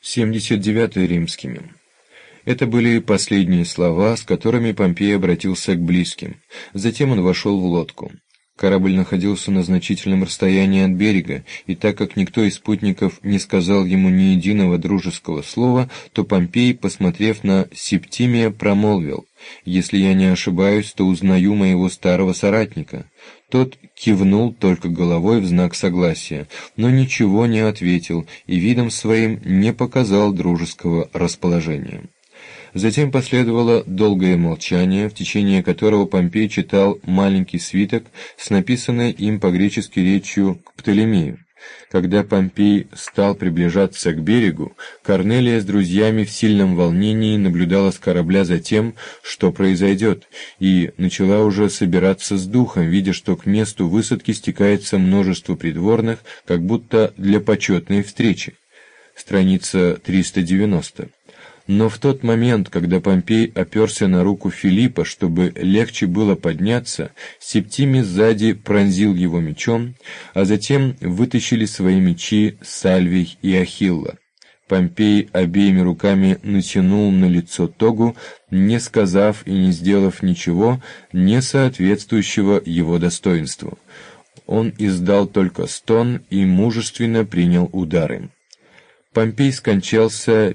79 римскими. Это были последние слова, с которыми Помпей обратился к близким. Затем он вошел в лодку. Корабль находился на значительном расстоянии от берега, и так как никто из спутников не сказал ему ни единого дружеского слова, то Помпей, посмотрев на Септимия, промолвил: «Если я не ошибаюсь, то узнаю моего старого соратника». Тот кивнул только головой в знак согласия, но ничего не ответил и видом своим не показал дружеского расположения. Затем последовало долгое молчание, в течение которого Помпей читал маленький свиток с написанной им по-гречески речью к Птолемею. Когда Помпей стал приближаться к берегу, Корнелия с друзьями в сильном волнении наблюдала с корабля за тем, что произойдет, и начала уже собираться с духом, видя, что к месту высадки стекается множество придворных, как будто для почетной встречи. Страница 390. Но в тот момент, когда Помпей оперся на руку Филиппа, чтобы легче было подняться, Септимий сзади пронзил его мечом, а затем вытащили свои мечи Сальвий и Ахилла. Помпей обеими руками натянул на лицо тогу, не сказав и не сделав ничего, не соответствующего его достоинству. Он издал только стон и мужественно принял удары. Помпей скончался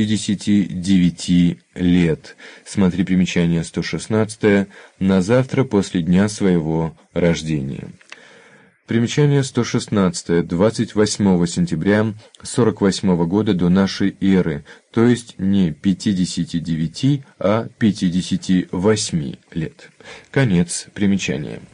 59 лет, смотри примечание 116, на завтра после дня своего рождения. Примечание 116, 28 сентября 48 года до нашей эры, то есть не 59, а 58 лет. Конец примечания.